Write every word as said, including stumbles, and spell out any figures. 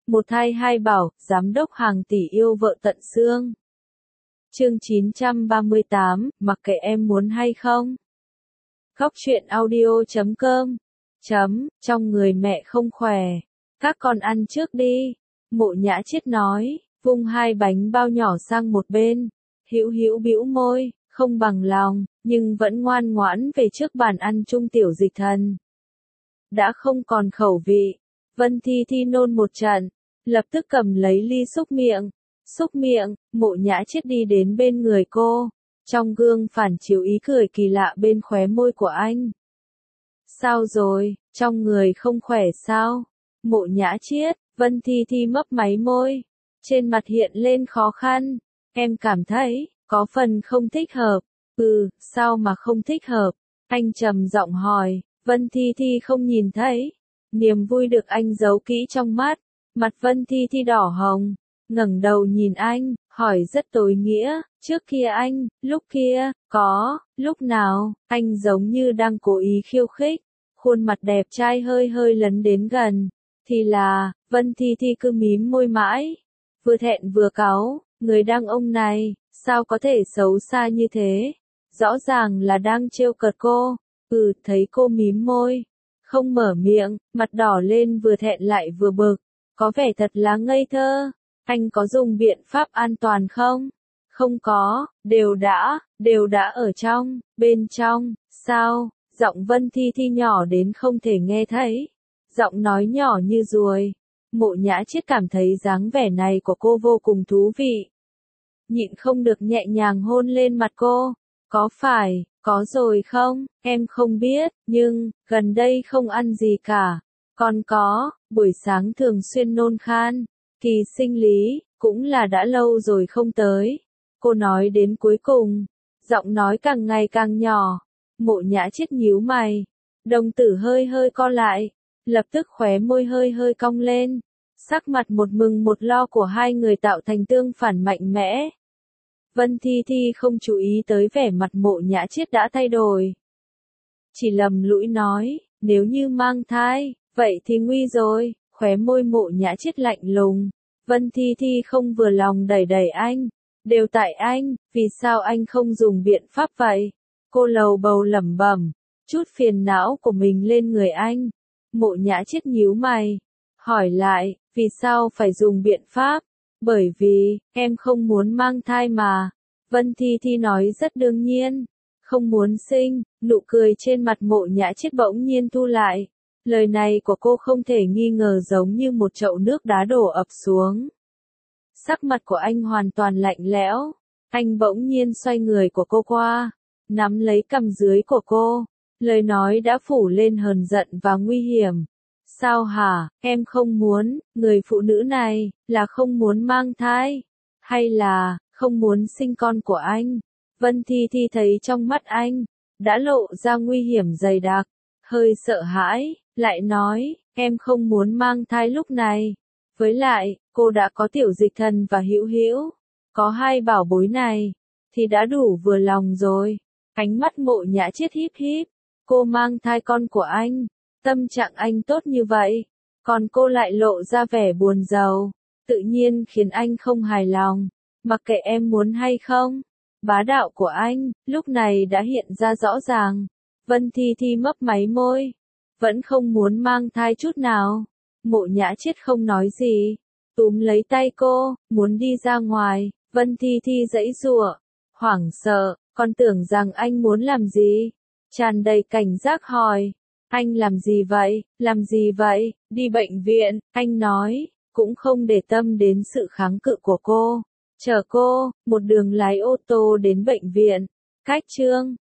một thai hai bảo, giám đốc hàng tỷ yêu vợ tận xương. Chương chín trăm ba mươi tám, mặc kệ em muốn hay không. Góc truyện audio chấm com. Chấm, trong người mẹ không khỏe. Các con ăn trước đi. Mộ Nhã Chiết nói, vung hai bánh bao nhỏ sang một bên. Hữu Hữu bĩu môi, không bằng lòng, nhưng vẫn ngoan ngoãn về trước bàn ăn chung tiểu dịch thần. Đã không còn khẩu vị. Vân Thi Thi nôn một trận, lập tức cầm lấy ly xúc miệng. Xúc miệng, Mộ Nhã Chiết đi đến bên người cô. Trong gương phản chiếu ý cười kỳ lạ bên khóe môi của anh. Sao rồi, trong người không khỏe sao? Mộ Nhã Chiết, Vân Thi Thi mấp máy môi. Trên mặt hiện lên khó khăn. Em cảm thấy, có phần không thích hợp. Ừ, sao mà không thích hợp? Anh trầm giọng hỏi. Vân Thi Thi không nhìn thấy. Niềm vui được anh giấu kỹ trong mắt. Mặt Vân Thi Thi đỏ hồng. Ngẩng đầu nhìn anh, hỏi rất tối nghĩa, trước kia anh, lúc kia, có, lúc nào, anh giống như đang cố ý khiêu khích, khuôn mặt đẹp trai hơi hơi lấn đến gần, thì là, Vân Thi Thi cứ mím môi mãi, vừa thẹn vừa cáu, người đàn ông này, sao có thể xấu xa như thế, rõ ràng là đang trêu cợt cô, ừ, thấy cô mím môi, không mở miệng, mặt đỏ lên vừa thẹn lại vừa bực, có vẻ thật là ngây thơ. Anh có dùng biện pháp an toàn không? Không có, đều đã, đều đã ở trong, bên trong, sao? Giọng Vân Thi Thi nhỏ đến không thể nghe thấy. Giọng nói nhỏ như ruồi. Mộ Nhã Chiết cảm thấy dáng vẻ này của cô vô cùng thú vị. Nhịn không được nhẹ nhàng hôn lên mặt cô. Có phải, có rồi không? Em không biết, nhưng, gần đây không ăn gì cả. Còn có, buổi sáng thường xuyên nôn khan. Kỳ sinh lý, cũng là đã lâu rồi không tới. Cô nói đến cuối cùng, giọng nói càng ngày càng nhỏ. Mộ Nhã Chiết nhíu mày, đồng tử hơi hơi co lại, lập tức khóe môi hơi hơi cong lên. Sắc mặt một mừng một lo của hai người tạo thành tương phản mạnh mẽ. Vân Thi Thi không chú ý tới vẻ mặt Mộ Nhã Chiết đã thay đổi. Chỉ lầm lũi nói, nếu như mang thai, vậy thì nguy rồi. Khóe môi Mộ Nhã Chiết lạnh lùng. Vân Thi Thi không vừa lòng đẩy đẩy anh. Đều tại anh, vì sao anh không dùng biện pháp vậy? Cô lầu bầu lẩm bẩm, chút phiền não của mình lên người anh. Mộ Nhã Chiết nhíu mày, hỏi lại, vì sao phải dùng biện pháp? Bởi vì, em không muốn mang thai mà. Vân Thi Thi nói rất đương nhiên. Không muốn sinh, nụ cười trên mặt Mộ Nhã Chiết bỗng nhiên thu lại. Lời này của cô không thể nghi ngờ giống như một chậu nước đá đổ ập xuống. Sắc mặt của anh hoàn toàn lạnh lẽo. Anh bỗng nhiên xoay người của cô qua, nắm lấy cằm dưới của cô. Lời nói đã phủ lên hờn giận và nguy hiểm. Sao hả, em không muốn, người phụ nữ này, là không muốn mang thai? Hay là, không muốn sinh con của anh? Vân Thi Thi thấy trong mắt anh, đã lộ ra nguy hiểm dày đặc, hơi sợ hãi. Lại nói, em không muốn mang thai lúc này. Với lại, cô đã có tiểu dịch thần và Hữu Hữu. Có hai bảo bối này, thì đã đủ vừa lòng rồi. Ánh mắt Mộ Nhã Chiết híp híp. Cô mang thai con của anh. Tâm trạng anh tốt như vậy. Còn cô lại lộ ra vẻ buồn rầu. Tự nhiên khiến anh không hài lòng. Mặc kệ em muốn hay không. Bá đạo của anh, lúc này đã hiện ra rõ ràng. Vân Thi Thi mấp máy môi. Vẫn không muốn mang thai chút nào. Mộ Nhã Chiết không nói gì. Túm lấy tay cô, muốn đi ra ngoài. Vân Thi Thi giãy giụa, hoảng sợ, còn tưởng rằng anh muốn làm gì. Tràn đầy cảnh giác hỏi. Anh làm gì vậy, làm gì vậy, đi bệnh viện, anh nói, cũng không để tâm đến sự kháng cự của cô. Chở cô, một đường lái ô tô đến bệnh viện. Cách chương